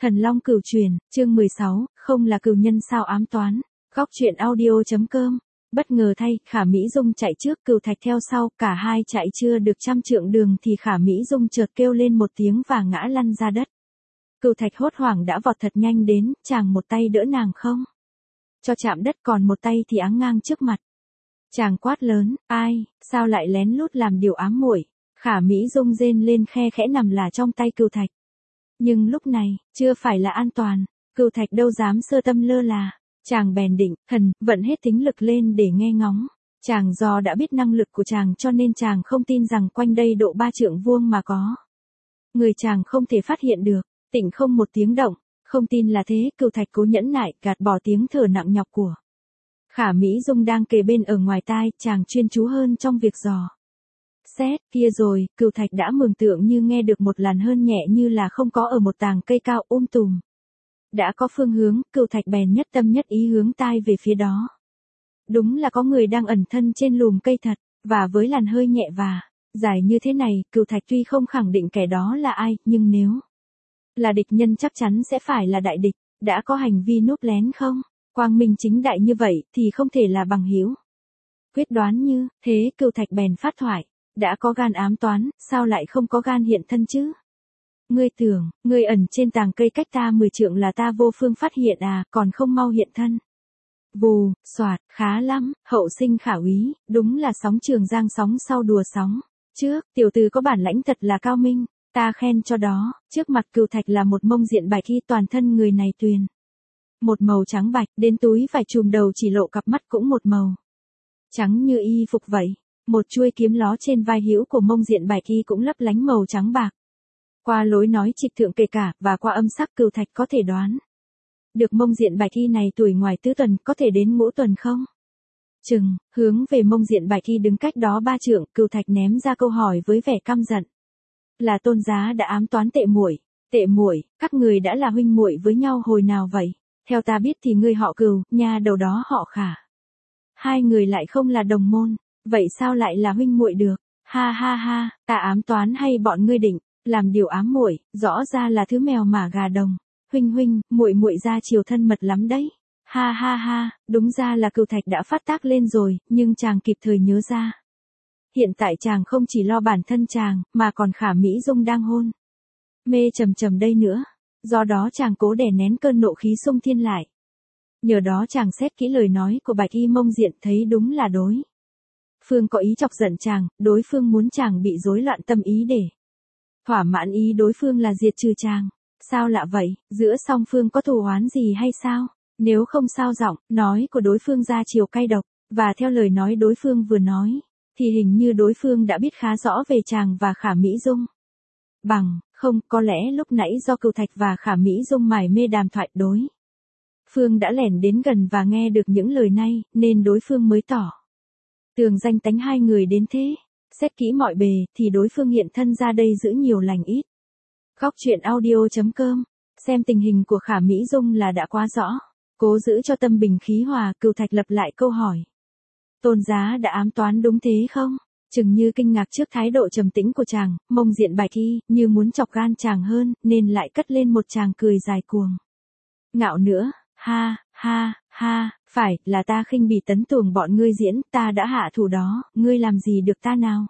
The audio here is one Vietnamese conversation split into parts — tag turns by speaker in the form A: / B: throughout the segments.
A: Thần Long Cửu Truyền, chương 16, không là cửu nhân sao ám toán. Góc truyện audio.com. Bất ngờ thay, Khả Mỹ Dung chạy trước, Cửu Thạch theo sau, cả hai chạy chưa được 100 trượng đường thì Khả Mỹ Dung chợt kêu lên một tiếng và ngã lăn ra đất. Cửu Thạch hốt hoảng đã vọt thật nhanh đến, chàng một tay đỡ nàng không cho chạm đất, còn một tay thì áng ngang trước mặt. Chàng quát lớn, ai, sao lại lén lút làm điều ám muội? Khả Mỹ Dung rên lên khe khẽ nằm là trong tay Cửu Thạch. Nhưng lúc này, chưa phải là an toàn, Cửu Thạch đâu dám sơ tâm lơ là. Chàng bèn định, vận hết tính lực lên để nghe ngóng. Chàng do đã biết năng lực của chàng cho nên chàng không tin rằng quanh đây độ 3 trượng vuông mà có người chàng không thể phát hiện được. Tĩnh không một tiếng động, không tin là thế, Cửu Thạch cố nhẫn nại, gạt bỏ tiếng thở nặng nhọc của Khả Mỹ Dung đang kề bên ở ngoài tai, chàng chuyên chú hơn trong việc dò xét. Kia rồi, Cửu Thạch đã mường tượng như nghe được một làn hơi nhẹ như là không có ở một tàng cây cao tùm. Đã có phương hướng, Cửu Thạch bèn nhất tâm nhất ý hướng tai về phía đó. Đúng là có người đang ẩn thân trên lùm cây thật, và với làn hơi nhẹ và dài như thế này, Cửu Thạch tuy không khẳng định kẻ đó là ai, nhưng nếu là địch nhân chắc chắn sẽ phải là đại địch. Đã có hành vi núp lén không quang minh chính đại như vậy thì không thể là bằng hữu. Quyết đoán như thế, Cửu Thạch bèn phát thoại, đã có gan ám toán, sao lại không có gan hiện thân chứ? Ngươi tưởng, ngươi ẩn trên tàng cây cách ta 10 trượng là ta vô phương phát hiện à, còn không mau hiện thân. Vù, soạt, khá lắm, hậu sinh Khả úy, đúng là sóng Trường Giang sóng sau đùa sóng trước, tiểu tử có bản lãnh thật là cao minh, ta khen cho đó. Trước mặt Cửu Thạch là một mông diện bạch y, toàn thân người này tuyền một màu trắng bạch, đến túi vải trùm đầu chỉ lộ cặp mắt cũng một màu trắng như y phục vậy. Một chuôi kiếm ló trên vai hữu của mông diện bạch y cũng lấp lánh màu trắng bạc. Qua lối nói trịch thượng kể cả, và qua âm sắc, Cửu Thạch có thể đoán được mông diện bạch y này tuổi ngoài tứ tuần, có thể đến ngũ tuần không chừng. Hướng về mông diện bạch y đứng cách đó 3 trượng, Cửu Thạch ném ra câu hỏi với vẻ căm giận. Là Tôn giá đã ám toán Tệ muội. Tệ muội, các người đã là huynh muội với nhau hồi nào vậy? Theo ta biết thì ngươi họ Cửu, nhà đầu đó họ Khả. Hai người lại không là đồng môn, vậy sao lại là huynh muội được? Ha ha ha, ta ám toán hay bọn ngươi định làm điều ám muội? Rõ ra là thứ mèo mả gà đồng. Huynh, muội muội ra chiều thân mật lắm đấy. Ha ha ha, đúng ra là Cửu Thạch đã phát tác lên rồi, nhưng chàng kịp thời nhớ ra. Hiện tại chàng không chỉ lo bản thân chàng, mà còn Khả Mỹ Dung đang hôn mê trầm đây nữa. Do đó chàng cố đè nén cơn nộ khí xung thiên lại. Nhờ đó chàng xét kỹ lời nói của bạch y mông diện, thấy đúng là đối phương có ý chọc giận chàng, đối phương muốn chàng bị rối loạn tâm ý để thỏa mãn ý đối phương là diệt trừ chàng. Sao lạ vậy, giữa song phương có thù oán gì hay sao? Nếu không sao giọng nói của đối phương ra chiều cay độc, và theo lời nói đối phương vừa nói, thì hình như đối phương đã biết khá rõ về chàng và Khả Mỹ Dung. Bằng không, có lẽ lúc nãy do Cửu Thạch và Khả Mỹ Dung mải mê đàm thoại, đối phương đã lẻn đến gần và nghe được những lời này, nên đối phương mới tỏ tường danh tánh hai người đến thế. Xét kỹ mọi bề, thì đối phương hiện thân ra đây giữ nhiều lành ít. Góc truyện audio.com. Xem tình hình của Khả Mỹ Dung là đã quá rõ. Cố giữ cho tâm bình khí hòa, Cửu Thạch lập lại câu hỏi. Tôn giá đã ám toán đúng thế không? Chừng như kinh ngạc trước thái độ trầm tĩnh của chàng, mông diện bạch y, như muốn chọc gan chàng hơn, nên lại cất lên một tràng cười dài cuồng ngạo nữa. Ha, ha, ha, phải, là ta khinh bỉ tấn tuồng bọn ngươi diễn, ta đã hạ thủ đó, ngươi làm gì được ta nào?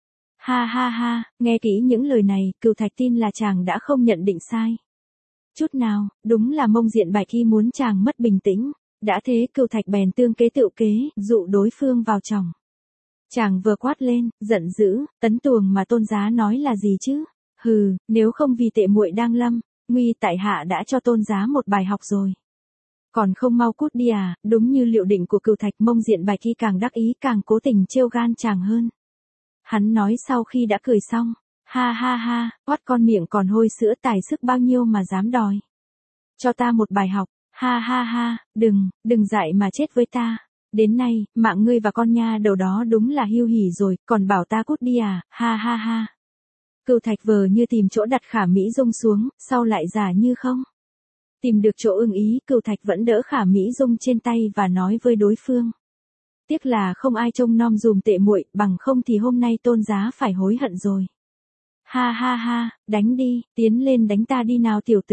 A: Ha ha ha, nghe kỹ những lời này, Cửu Thạch tin là chàng đã không nhận định sai chút nào, đúng là mông diện bạch y muốn chàng mất bình tĩnh. Đã thế, Cửu Thạch bèn tương kế tự kế, dụ đối phương vào chồng. Chàng vừa quát lên, giận dữ, tấn tuồng mà tôn giá nói là gì chứ? Hừ, nếu không vì Tệ muội đang lâm nguy, tại hạ đã cho tôn giá một bài học rồi. Còn không mau cút đi à? Đúng như liệu định của Cửu Thạch, mông diện bạch y càng đắc ý càng cố tình trêu gan chàng hơn. Hắn nói sau khi đã cười xong, ha ha ha, quát con miệng còn hôi sữa, tài sức bao nhiêu mà dám đòi cho ta một bài học. Ha ha ha, đừng dại mà chết với ta. Đến nay, mạng ngươi và con nha đầu đó đúng là hiu hỉ rồi, còn bảo ta cút đi à? Ha ha ha. Cửu Thạch vờ như tìm chỗ đặt Khả Mỹ Dung xuống, sau lại giả như không tìm được chỗ ưng ý, Cửu Thạch vẫn đỡ Khả Mỹ Dung trên tay và nói với đối phương. Tiếc là không ai trông nom dùm Tệ muội, bằng không thì hôm nay tôn giá phải hối hận rồi. Ha ha ha, đánh đi, tiến lên đánh ta đi nào tiểu tử.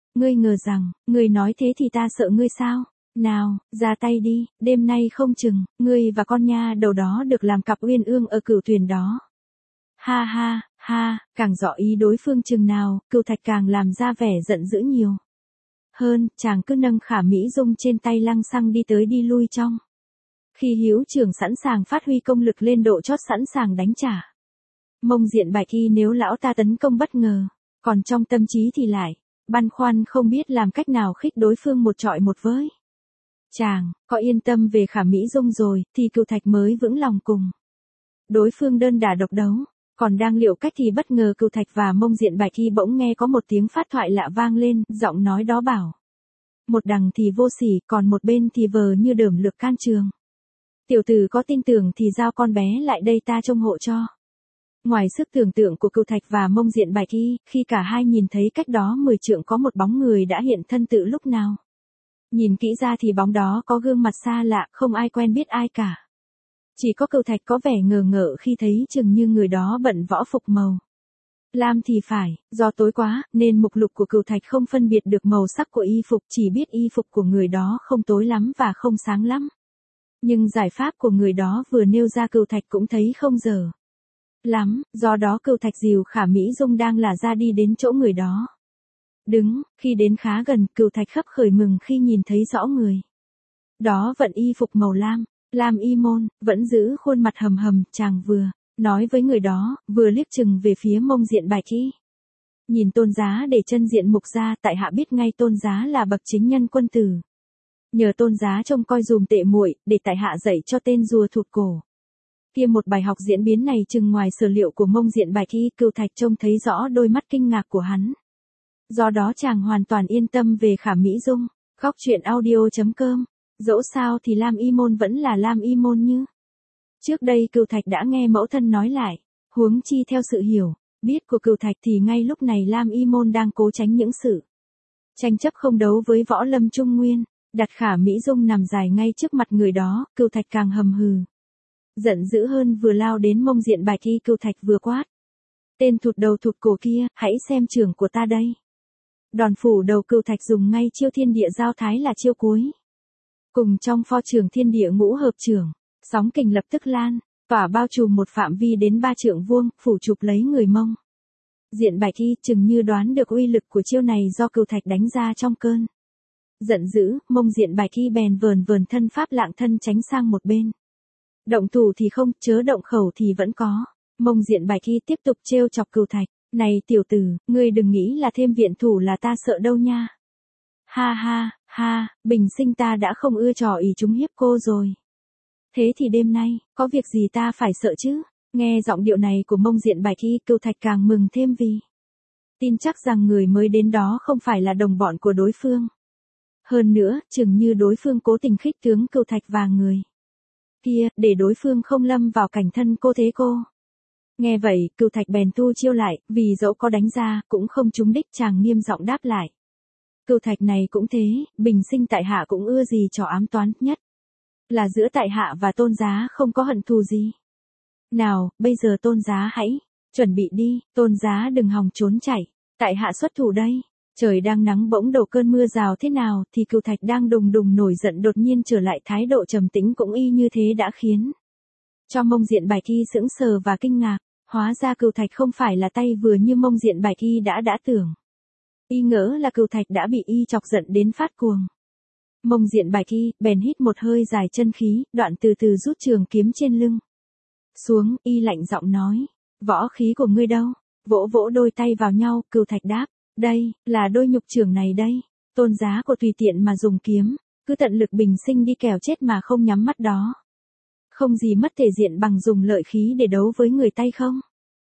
A: Ngươi ngờ rằng, ngươi nói thế thì ta sợ ngươi sao? Nào, ra tay đi, đêm nay không chừng, ngươi và con nha đầu đó được làm cặp uyên ương ở cửu thuyền đó. Ha ha, ha, càng rõ ý đối phương chừng nào, Cửu Thạch càng làm ra vẻ giận dữ nhiều. Hơn, chàng cứ nâng Khả Mỹ Dung trên tay lăng xăng đi tới đi lui trong. Khi hữu trưởng sẵn sàng phát huy công lực lên độ chót sẵn sàng đánh trả. Mông Diện Bạch Y nếu lão ta tấn công bất ngờ, còn trong tâm trí thì lại băn khoăn không biết làm cách nào khích đối phương một trọi một với. Chàng, có yên tâm về Khả Mỹ Dung rồi, thì Cửu Thạch mới vững lòng cùng. Đối phương đơn đả độc đấu, còn đang liệu cách thì bất ngờ Cửu Thạch và Mông Diện Bạch Y bỗng nghe có một tiếng phát thoại lạ vang lên, giọng nói đó bảo. Một đằng thì vô sỉ, còn một bên thì vờ như đởm lược can trường. Tiểu tử có tin tưởng thì giao con bé lại đây ta trông hộ cho. Ngoài sức tưởng tượng của Cửu Thạch và Mông Diện Bạch Y, khi cả hai nhìn thấy cách đó 10 trượng có một bóng người đã hiện thân tự lúc nào. Nhìn kỹ ra thì bóng đó có gương mặt xa lạ, không ai quen biết ai cả. Chỉ có Cửu Thạch có vẻ ngờ ngợ khi thấy chừng như người đó bận võ phục màu lam thì phải, do tối quá, nên mục lục của Cửu Thạch không phân biệt được màu sắc của y phục, chỉ biết y phục của người đó không tối lắm và không sáng lắm. Nhưng giải pháp của người đó vừa nêu ra Cửu Thạch cũng thấy không dở lắm, do đó Cửu Thạch dìu Khả Mỹ Dung đang là ra đi đến chỗ người đó. Khi đến khá gần, Cửu Thạch khấp khởi mừng khi nhìn thấy rõ người. Đó vận y phục màu lam, lam y môn, vẫn giữ khuôn mặt hầm hầm, chàng vừa nói với người đó, vừa liếc chừng về phía Mông Diện Bạch Y. Nhìn Tôn Giá để chân diện mục ra, tại hạ biết ngay Tôn Giá là bậc chính nhân quân tử. Nhờ Tôn Giá trông coi dùm tệ muội, để tại hạ dạy cho tên rùa thụt cổ. Kia một bài học diễn biến này chừng ngoài sở liệu của Mông Diện Bạch Y, Cửu Thạch trông thấy rõ đôi mắt kinh ngạc của hắn. Do đó chàng hoàn toàn yên tâm về Khả Mỹ Dung. Góc truyện audio.com. Dẫu sao thì lam y môn vẫn là lam y môn như. Trước đây Cửu Thạch đã nghe mẫu thân nói lại, huống chi theo sự hiểu biết của Cửu Thạch thì ngay lúc này lam y môn đang cố tránh những sự tranh chấp không đấu với võ lâm trung nguyên, đặt Khả Mỹ Dung nằm dài ngay trước mặt người đó, Cửu Thạch càng hầm hừ. Giận dữ hơn vừa lao đến Mông Diện Bạch Y, Cửu Thạch vừa quát. Tên thụt đầu thụt cổ kia, hãy xem trường của ta đây. Đòn phủ đầu Cửu Thạch dùng ngay chiêu thiên địa giao thái là chiêu cuối. Cùng trong pho trường thiên địa ngũ hợp trưởng, sóng kình lập tức lan, tỏa bao trùm một phạm vi đến 3 trượng vuông, phủ chụp lấy người Mông Diện Bạch Y, chừng như đoán được uy lực của chiêu này do Cửu Thạch đánh ra trong cơn giận dữ, Mông Diện Bạch Y bèn vờn vờn thân pháp lạng thân tránh sang một bên. Động thủ thì không, chớ động khẩu thì vẫn có. Mông Diện Bạch Y tiếp tục trêu chọc Cửu Thạch. Này tiểu tử, ngươi đừng nghĩ là thêm viện thủ là ta sợ đâu nha. Ha ha, ha, bình sinh ta đã không ưa trò ỷ chúng hiếp cô rồi. Thế thì đêm nay, có việc gì ta phải sợ chứ? Nghe giọng điệu này của Mông Diện Bạch Y, Cửu Thạch càng mừng thêm vì tin chắc rằng người mới đến đó không phải là đồng bọn của đối phương. Hơn nữa, chừng như đối phương cố tình khích tướng Cửu Thạch và người kia, để đối phương không lâm vào cảnh thân cô thế cô. Nghe vậy, Cửu Thạch bèn tu chiêu lại, vì dẫu có đánh ra, cũng không trúng đích, chàng nghiêm giọng đáp lại. Cửu Thạch này cũng thế, bình sinh tại hạ cũng ưa gì trò ám toán, nhất là giữa tại hạ và Tôn Giá không có hận thù gì. Nào, bây giờ Tôn Giá hãy chuẩn bị đi, Tôn Giá đừng hòng trốn chạy, tại hạ xuất thủ đây. Trời đang nắng bỗng đổ cơn mưa rào thế nào thì Cửu Thạch đang đùng đùng nổi giận đột nhiên trở lại thái độ trầm tĩnh cũng y như thế đã khiến cho Mông Diện Bạch Y sững sờ và kinh ngạc. Hóa ra Cửu Thạch không phải là tay vừa như Mông Diện Bạch Y đã tưởng. Y ngỡ là Cửu Thạch đã bị y chọc giận đến phát cuồng. Mông Diện Bạch Y bèn hít một hơi dài chân khí, đoạn từ từ rút trường kiếm trên lưng xuống, y lạnh giọng nói, võ khí của ngươi đâu? Vỗ vỗ đôi tay vào nhau, Cửu Thạch đáp, đây, là đôi nhục trường này đây. Tôn Giá của tùy tiện mà dùng kiếm, cứ tận lực bình sinh đi kẻo chết mà không nhắm mắt đó. Không gì mất thể diện bằng dùng lợi khí để đấu với người tay không?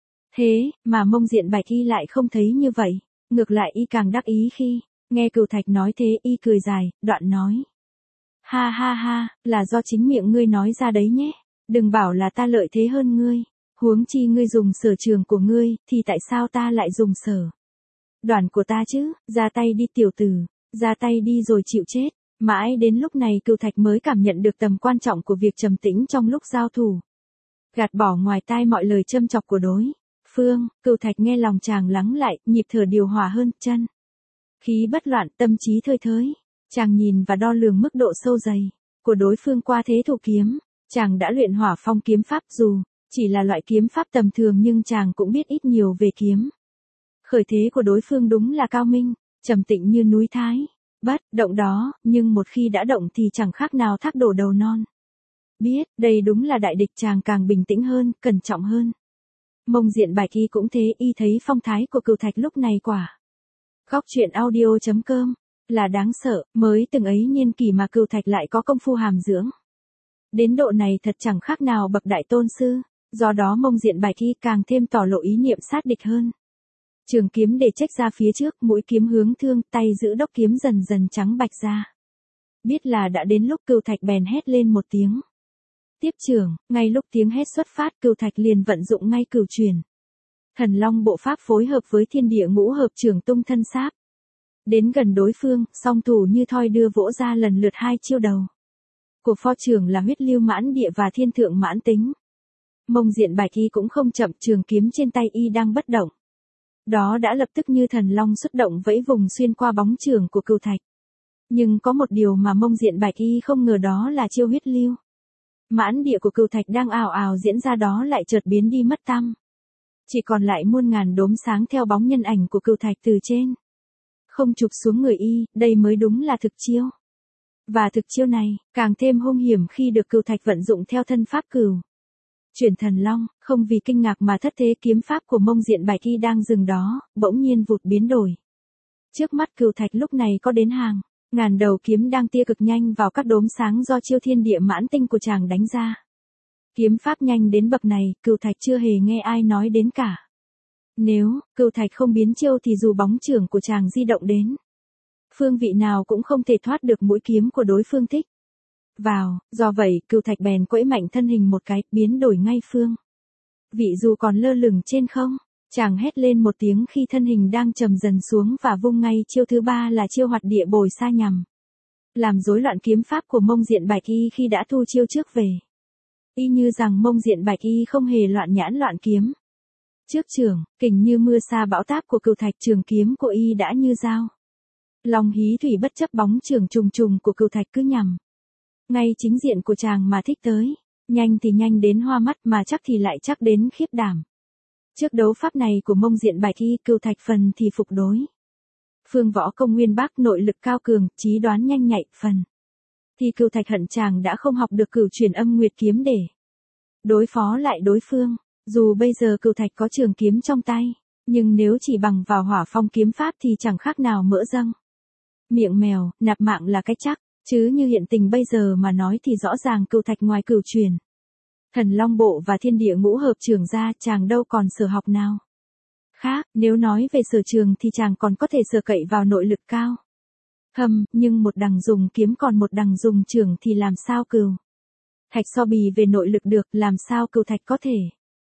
A: Thế, mà Mông Diện Bạch Y lại không thấy như vậy. Ngược lại y càng đắc ý khi nghe Cửu Thạch nói thế, y cười dài, đoạn nói. Ha ha ha, là do chính miệng ngươi nói ra đấy nhé. Đừng bảo là ta lợi thế hơn ngươi. Huống chi ngươi dùng sở trường của ngươi, thì tại sao ta lại dùng sở đoàn của ta chứ? Ra tay đi tiểu tử, ra tay đi rồi chịu chết. Mãi đến lúc này Cửu Thạch mới cảm nhận được tầm quan trọng của việc trầm tĩnh trong lúc giao thủ. Gạt bỏ ngoài tai mọi lời châm chọc của đối phương, Cửu Thạch nghe lòng chàng lắng lại, nhịp thở điều hòa hơn, chân Khí bất loạn, tâm trí thơi thới. Chàng nhìn và đo lường mức độ sâu dày của đối phương qua thế thủ kiếm. Chàng đã luyện hỏa phong kiếm pháp, dù chỉ là loại kiếm pháp tầm thường nhưng chàng cũng biết ít nhiều về kiếm. Khởi thế của đối phương đúng là cao minh, trầm tĩnh như núi Thái. Bất động đó, nhưng một khi đã động thì chẳng khác nào thác đổ đầu non. Biết, đây đúng là đại địch, chàng càng bình tĩnh hơn, cẩn trọng hơn. Mông Diện Bạch Y cũng thế, y thấy phong thái của Cửu Thạch lúc này quả. Góc truyện audio.com là đáng sợ, mới từng ấy niên kỷ mà Cửu Thạch lại có công phu hàm dưỡng. Đến độ này thật chẳng khác nào bậc đại tôn sư, do đó Mông Diện Bạch Y càng thêm tỏ lộ ý niệm sát địch hơn. Trường kiếm để chếch ra phía trước, mũi kiếm hướng thương, tay giữ đốc kiếm dần dần trắng bạch ra. Biết là đã đến lúc, Cửu Thạch bèn hét lên một tiếng. Tiếp trưởng, ngay lúc tiếng hét xuất phát, Cửu Thạch liền vận dụng ngay cửu truyền. Thần Long bộ pháp phối hợp với thiên địa ngũ hợp trưởng tung thân sáp. Đến gần đối phương, song thủ như thoi đưa vỗ ra lần lượt hai chiêu đầu. Của pho trưởng là huyết lưu mãn địa và thiên thượng mãn tính. Mông Diện Bạch Y cũng không chậm, trường kiếm trên tay y đang bất động. Đó đã lập tức như thần long xuất động vẫy vùng xuyên qua bóng trường của Cửu Thạch. Nhưng có một điều mà Mông Diện Bạch Y không ngờ, đó là chiêu huyết lưu mãn địa của Cửu Thạch đang ào ào diễn ra đó lại chợt biến đi mất tăm. Chỉ còn lại muôn ngàn đốm sáng theo bóng nhân ảnh của Cửu Thạch từ trên không chụp xuống người y, đây mới đúng là thực chiêu. Và thực chiêu này, càng thêm hung hiểm khi được Cửu Thạch vận dụng theo thân pháp cửu chuyển thần long. Không vì kinh ngạc mà thất thế, kiếm pháp của Mông Diện Bạch Y đang dừng đó, bỗng nhiên vụt biến đổi. Trước mắt Cửu Thạch lúc này có đến hàng ngàn đầu kiếm đang tia cực nhanh vào các đốm sáng do chiêu thiên địa mãn tinh của chàng đánh ra. Kiếm pháp nhanh đến bậc này, Cửu Thạch chưa hề nghe ai nói đến cả. Nếu Cửu Thạch không biến chiêu thì dù bóng chưởng của chàng di động đến phương vị nào cũng không thể thoát được mũi kiếm của đối phương thích vào. Do vậy, Cửu Thạch bèn quẫy mạnh thân hình một cái, biến đổi ngay phương vị dù còn lơ lửng trên không. Chàng hét lên một tiếng khi thân hình đang trầm dần xuống và vung ngay chiêu thứ ba là chiêu hoạt địa bồi sa, nhằm làm rối loạn kiếm pháp của Mông Diện Bạch Y khi đã thu chiêu trước về. Y như rằng Mông Diện Bạch Y không hề loạn nhãn loạn kiếm. Trước trường, kình như mưa sa bão táp của Cửu Thạch, trường kiếm của y đã như dao long hí thủy, bất chấp bóng trường trùng trùng của Cửu Thạch cứ nhằm ngay chính diện của chàng mà thích tới. Nhanh thì nhanh đến hoa mắt, mà chắc thì lại chắc đến khiếp đảm. Trước đấu pháp này của Mông Diện Bạch Y, Cửu Thạch phần thì phục đối phương võ công nguyên bác, nội lực cao cường, trí đoán nhanh nhạy, phần thì Cửu Thạch hận chàng đã không học được cửu truyền âm nguyệt kiếm để đối phó lại đối phương. Dù bây giờ Cửu Thạch có trường kiếm trong tay, nhưng nếu chỉ bằng vào hỏa phong kiếm pháp thì chẳng khác nào mỡ dâng miệng mèo, nạp mạng là cái chắc. Chứ như hiện tình bây giờ mà nói thì rõ ràng Cửu Thạch ngoài cửu truyền thần long bộ và thiên địa ngũ hợp trưởng ra, chàng đâu còn sở học nào khác. Nếu nói về sở trường thì chàng còn có thể sở cậy vào nội lực cao thâm, nhưng một đằng dùng kiếm còn một đằng dùng chưởng thì làm sao Cửu Thạch so bì về nội lực được. Làm sao Cửu Thạch có thể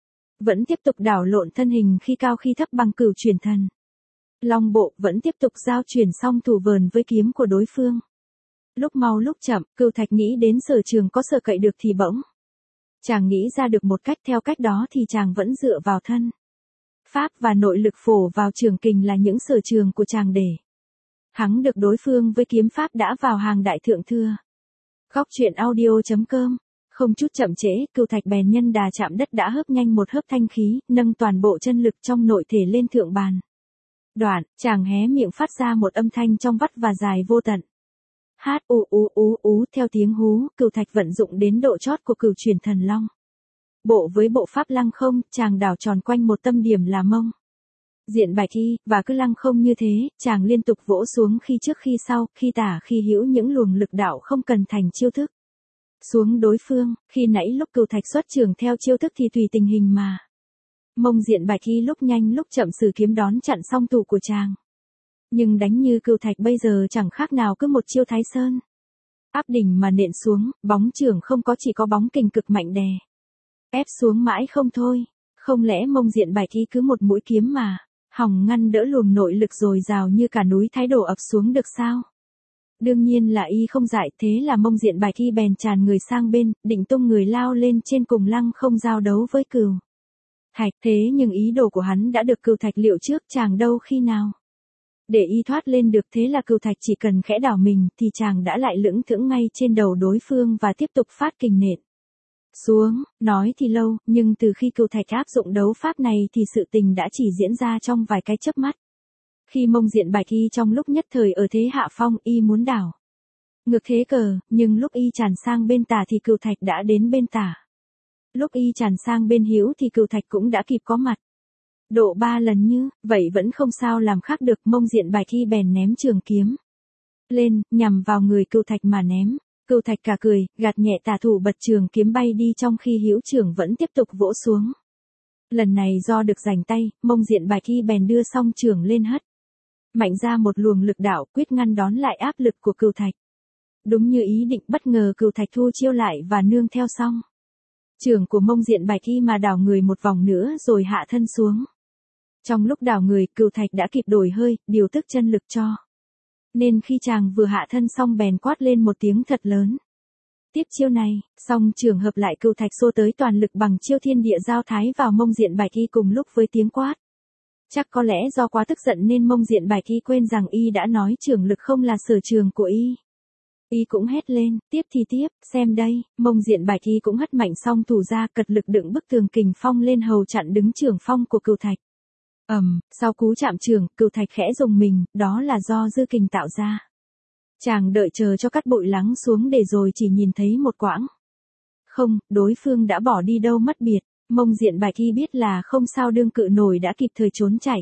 A: vẫn tiếp tục đảo lộn thân hình khi cao khi thấp bằng cửu truyền thần long bộ, vẫn tiếp tục giao chuyển song thủ vờn với kiếm của đối phương. Lúc mau lúc chậm, Cửu Thạch nghĩ đến sở trường có sở cậy được thì bỗng chàng nghĩ ra được một cách, theo cách đó thì chàng vẫn dựa vào thân pháp và nội lực phổ vào trường kình là những sở trường của chàng để thắng được đối phương với kiếm pháp đã vào hàng đại thượng thừa. Góc truyện audio.com không chút chậm trễ, Cửu Thạch bèn nhân đà chạm đất đã hớp nhanh một hớp thanh khí, nâng toàn bộ chân lực trong nội thể lên thượng bàn. Đoạn, chàng hé miệng phát ra một âm thanh trong vắt và dài vô tận. Hát u u u u, theo tiếng hú, Cửu Thạch vận dụng đến độ chót của cửu truyền thần long bộ với bộ pháp lăng không, chàng đảo tròn quanh một tâm điểm là Mông Diện Bạch Y, và cứ lăng không như thế, chàng liên tục vỗ xuống khi trước khi sau, khi tả khi hữu, những luồng lực đạo không cần thành chiêu thức xuống đối phương. Khi nãy lúc Cửu Thạch xuất trường theo chiêu thức thì tùy tình hình mà Mông Diện Bạch Y lúc nhanh lúc chậm sử kiếm đón chặn song thủ của chàng. Nhưng đánh như Cửu Thạch bây giờ chẳng khác nào cứ một chiêu Thái Sơn áp đỉnh mà nện xuống, bóng chưởng không có, chỉ có bóng kình cực mạnh đè ép xuống mãi không thôi. Không lẽ Mông Diện Bạch Y cứ một mũi kiếm mà hòng ngăn đỡ luồng nội lực dồi dào như cả núi Thái đổ ập xuống được sao? Đương nhiên là y không dại, thế là Mông Diện Bạch Y bèn tràn người sang bên, định tung người lao lên trên cùng lăng không giao đấu với Cửu Thạch. Thế nhưng ý đồ của hắn đã được Cửu Thạch liệu trước, chàng đâu khi nào Để y thoát lên được, thế là Cửu Thạch chỉ cần khẽ đảo mình thì chàng đã lại lững thững ngay trên đầu đối phương và tiếp tục phát kình nện xuống. Nói thì lâu, nhưng từ khi Cửu Thạch áp dụng đấu pháp này thì sự tình đã chỉ diễn ra trong vài cái chớp mắt. Khi Mông Diện Bạch y trong lúc nhất thời ở thế hạ phong, y muốn đảo ngược thế cờ, nhưng lúc y tràn sang bên tả thì Cửu Thạch đã đến bên tả. Lúc y tràn sang bên hữu thì Cửu Thạch cũng đã kịp có mặt. Độ 3 lần như vậy vẫn không sao làm khác được. Mông Diện Bạch y bèn ném trường kiếm lên, nhằm vào người Cửu Thạch mà ném. Cửu Thạch cả cười, gạt nhẹ tả thủ bật trường kiếm bay đi, trong khi hữu trưởng vẫn tiếp tục vỗ xuống. Lần này do được rảnh tay, Mông Diện Bạch y bèn đưa song trường lên hất mạnh ra một luồng lực đạo, quyết ngăn đón lại áp lực của Cửu Thạch. Đúng như ý định, bất ngờ Cửu Thạch thu chiêu lại và nương theo song trường của Mông Diện Bạch y mà đảo người một vòng nữa rồi hạ thân xuống. Trong lúc đảo người, Cửu Thạch đã kịp đổi hơi, điều tức chân lực cho nên khi chàng vừa hạ thân xong bèn quát lên một tiếng thật lớn. Tiếp chiêu này, song trường hợp lại, Cửu Thạch xô tới toàn lực bằng chiêu thiên địa giao thái vào Mông Diện Bạch y cùng lúc với tiếng quát. Chắc có lẽ do quá tức giận nên Mông Diện Bạch y quên rằng y đã nói trường lực không là sở trường của y. Y cũng hét lên, tiếp thì tiếp, xem đây. Mông Diện Bạch y cũng hất mạnh song thủ ra, cật lực đựng bức tường kình phong lên hầu chặn đứng trường phong của Cửu Thạch. Sau cú chạm trường, Cửu Thạch khẽ rùng mình, đó là do dư kình tạo ra. Chàng đợi chờ cho cát bụi lắng xuống để rồi chỉ nhìn thấy một quãng không, đối phương đã bỏ đi đâu mất biệt. Mông Diện Bạch y biết là không sao đương cự nổi, đã kịp thời trốn chạy.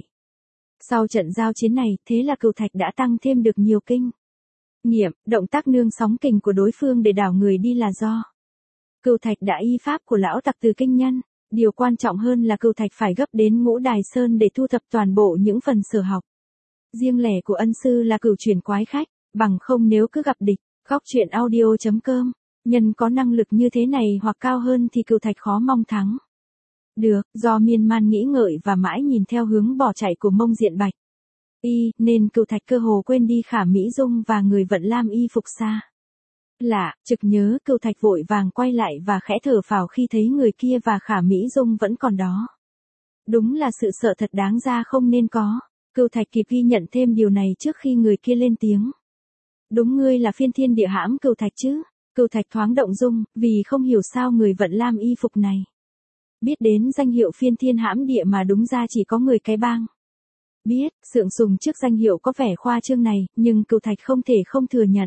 A: Sau trận giao chiến này, thế là Cửu Thạch đã tăng thêm được nhiều kinh nghiệm. Động tác nương sóng kình của đối phương để đảo người đi là do Cửu Thạch đã y pháp của lão tặc Từ Kinh Nhân. Điều quan trọng hơn là Cửu Thạch phải gấp đến Ngũ Đài Sơn để thu thập toàn bộ những phần sở học riêng lẻ của ân sư là Cửu Chuyển Quái Khách, bằng không nếu cứ gặp địch. Góc truyện audio.com, nhân có năng lực như thế này hoặc cao hơn thì Cửu Thạch khó mong thắng được. Do miên man nghĩ ngợi và mãi nhìn theo hướng bỏ chạy của Mông Diện Bạch y, nên Cửu Thạch cơ hồ quên đi Khả Mỹ Dung và người vận lam y phục xa lạ. Trực nhớ, Cửu Thạch vội vàng quay lại và khẽ thở phào khi thấy người kia và Khả Mỹ Dung vẫn còn đó. Đúng là sự sợ thật đáng ra không nên có. Cửu Thạch kịp ghi nhận thêm điều này trước khi người kia lên tiếng. Đúng, ngươi là phiên thiên địa hãm Cửu Thạch chứ? Cửu Thạch thoáng động dung, vì không hiểu sao người vận lam y phục này biết đến danh hiệu phiên thiên hãm địa mà đúng ra chỉ có người cái bang biết. Sượng sùng trước danh hiệu có vẻ khoa trương này, nhưng Cửu Thạch không thể không thừa nhận.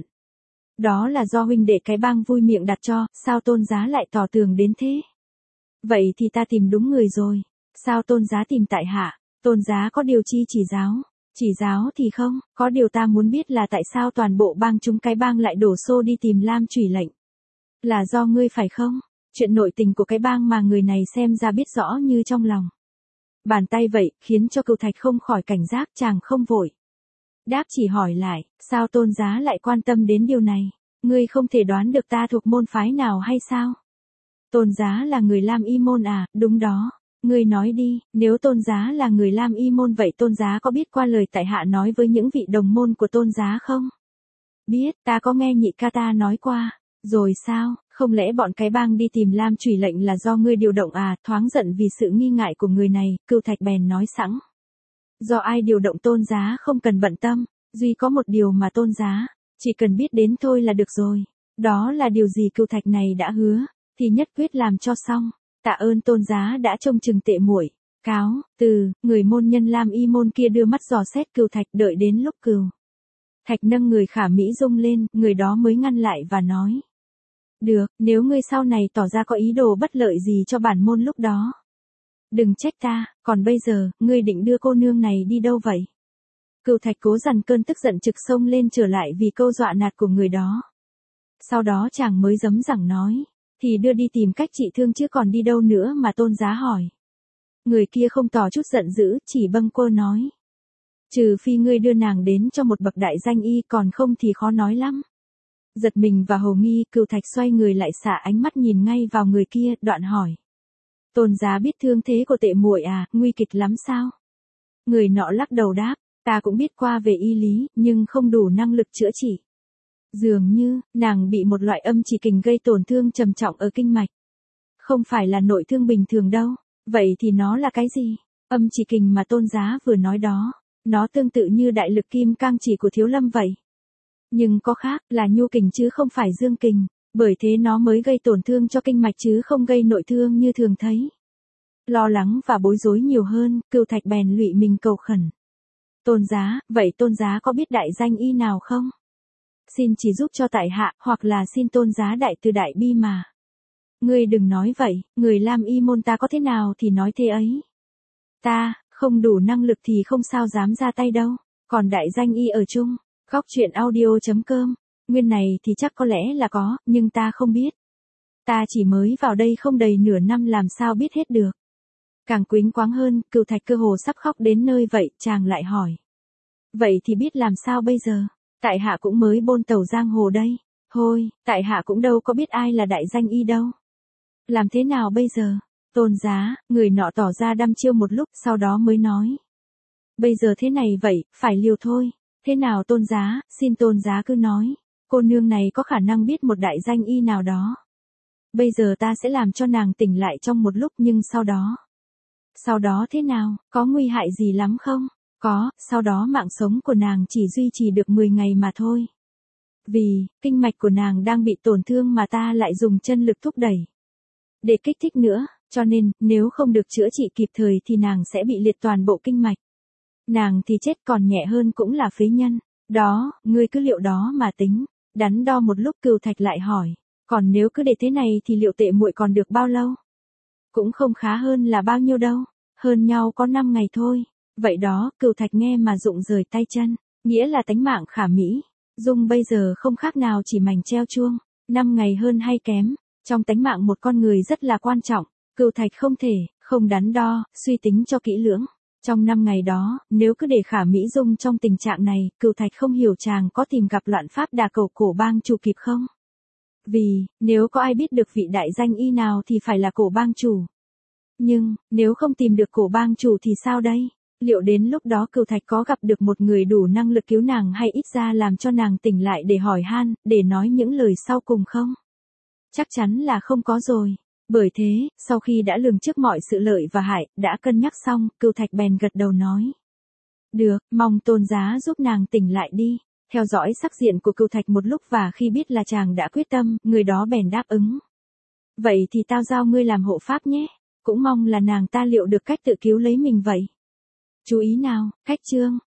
A: Đó là do huynh đệ cái bang vui miệng đặt cho, sao Tôn Giá lại tỏ tường đến thế? Vậy thì ta tìm đúng người rồi. Sao Tôn Giá tìm tại hạ? Tôn Giá có điều chi chỉ giáo? Chỉ giáo thì không, có điều ta muốn biết là tại sao toàn bộ bang chúng cái bang lại đổ xô đi tìm Lam Chủy lệnh. Là do ngươi phải không? Chuyện nội tình của cái bang mà người này xem ra biết rõ như trong lòng bàn tay vậy, khiến cho Cửu Thạch không khỏi cảnh giác. Chàng không vội đáp, chỉ hỏi lại, sao Tôn Giá lại quan tâm đến điều này? Ngươi không thể đoán được ta thuộc môn phái nào hay sao? Tôn Giá là người Lam Y môn à? Đúng đó. Ngươi nói đi, nếu Tôn Giá là người Lam Y môn vậy Tôn Giá có biết qua lời tại hạ nói với những vị đồng môn của Tôn Giá không? Biết, ta có nghe nhị ca ta nói qua. Rồi sao, không lẽ bọn cái bang đi tìm Lam Chủy lệnh là do ngươi điều động à? Thoáng giận vì sự nghi ngại của người này, Cửu Thạch bèn nói sẵn. Do ai điều động Tôn Giá không cần bận tâm, duy có một điều mà Tôn Giá chỉ cần biết đến thôi là được rồi. Đó là điều gì Cửu Thạch này đã hứa thì nhất quyết làm cho xong. Tạ ơn Tôn Giá đã trông chừng tệ muội. Cáo từ người môn nhân Lam Y môn kia đưa mắt dò xét Cửu Thạch, đợi đến lúc Cửu Thạch nâng người Khả Mỹ Dung lên, người đó mới ngăn lại và nói. Được, nếu ngươi sau này tỏ ra có ý đồ bất lợi gì cho bản môn lúc đó, đừng trách ta. Còn bây giờ, ngươi định đưa cô nương này đi đâu vậy? Cửu Thạch cố dằn cơn tức giận trực xông lên trở lại vì câu dọa nạt của người đó. Sau đó chàng mới giấm giẳng nói, thì đưa đi tìm cách trị thương chứ còn đi đâu nữa mà Tôn Giá hỏi. Người kia không tỏ chút giận dữ, chỉ bâng quơ nói. Trừ phi ngươi đưa nàng đến cho một bậc đại danh y, còn không thì khó nói lắm. Giật mình và hồ nghi, Cửu Thạch xoay người lại xả ánh mắt nhìn ngay vào người kia, đoạn hỏi. Tôn Giá biết thương thế của tệ muội à, nguy kịch lắm sao? Người nọ lắc đầu đáp, ta cũng biết qua về y lý, nhưng không đủ năng lực chữa trị. Dường như, nàng bị một loại âm chỉ kình gây tổn thương trầm trọng ở kinh mạch. Không phải là nội thương bình thường đâu. Vậy thì nó là cái gì? Âm chỉ kình mà Tôn Giá vừa nói đó Nó tương tự như đại lực kim cang chỉ của Thiếu Lâm vậy. Nhưng có khác là nhu kình chứ không phải dương kình, bởi thế nó mới gây tổn thương cho kinh mạch chứ không gây nội thương như thường thấy. Lo lắng và bối rối nhiều hơn, Cửu Thạch bèn lụy mình cầu khẩn. Tôn giá, vậy tôn giá có biết đại danh y nào không? Xin chỉ giúp cho tại hạ, hoặc là xin tôn giá đại từ đại bi mà. Ngươi đừng nói vậy, người Lam y môn ta có thế nào thì nói thế ấy. Ta, không đủ năng lực thì không sao dám ra tay đâu, còn đại danh y ở chung. Góc truyện audio.com, nguyên này thì chắc có lẽ là có, nhưng ta không biết. Ta chỉ mới vào đây không đầy nửa năm làm sao biết hết được. Càng quýnh quáng hơn, Cửu Thạch cơ hồ sắp khóc đến nơi vậy, chàng lại hỏi. Vậy thì biết làm sao bây giờ? Tại hạ cũng mới bôn tàu giang hồ đây. Thôi, tại hạ cũng đâu có biết ai là đại danh y đâu. Làm thế nào bây giờ? Tôn giá, người nọ tỏ ra đăm chiêu một lúc, sau đó mới nói. Bây giờ thế này vậy, phải liều thôi. Thế nào tôn giá, xin tôn giá cứ nói. Cô nương này có khả năng biết một đại danh y nào đó. Bây giờ ta sẽ làm cho nàng tỉnh lại trong một lúc, nhưng sau đó. Sau đó thế nào, có nguy hại gì lắm không? Có, sau đó mạng sống của nàng chỉ duy trì được 10 ngày mà thôi. Vì, kinh mạch của nàng đang bị tổn thương mà ta lại dùng chân lực thúc đẩy. Để kích thích nữa, cho nên, nếu không được chữa trị kịp thời thì nàng sẽ bị liệt toàn bộ kinh mạch. Nàng thì chết, còn nhẹ hơn cũng là phế nhân. Đó, ngươi cứ liệu đó mà tính. Đắn đo một lúc Cửu Thạch lại hỏi. Còn nếu cứ để thế này thì liệu tệ muội còn được bao lâu? Cũng không khá hơn là bao nhiêu đâu. Hơn nhau có 5 ngày thôi. Vậy đó, Cửu Thạch nghe mà rụng rời tay chân. Nghĩa là tánh mạng Khả Mỹ Dung bây giờ không khác nào chỉ mảnh treo chuông. 5 ngày hơn hay kém. Trong tánh mạng một con người rất là quan trọng. Cửu Thạch không thể, không đắn đo, suy tính cho kỹ lưỡng. Trong 5 ngày đó, nếu cứ để Khả Mỹ Dung trong tình trạng này, Cửu Thạch không hiểu chàng có tìm gặp loạn pháp đà cầu cổ bang chủ kịp không? Vì, nếu có ai biết được vị đại danh y nào thì phải là cổ bang chủ. Nhưng, nếu không tìm được cổ bang chủ thì sao đây? Liệu đến lúc đó Cửu Thạch có gặp được một người đủ năng lực cứu nàng hay ít ra làm cho nàng tỉnh lại để hỏi han, để nói những lời sau cùng không? Chắc chắn là không có rồi. Bởi thế, sau khi đã lường trước mọi sự lợi và hại, đã cân nhắc xong, Cửu Thạch bèn gật đầu nói. Được, mong tôn giá giúp nàng tỉnh lại đi. Theo dõi sắc diện của Cửu Thạch một lúc và khi biết là chàng đã quyết tâm, người đó bèn đáp ứng. Vậy thì tao giao ngươi làm hộ pháp nhé. Cũng mong là nàng ta liệu được cách tự cứu lấy mình vậy. Chú ý nào, cách chương.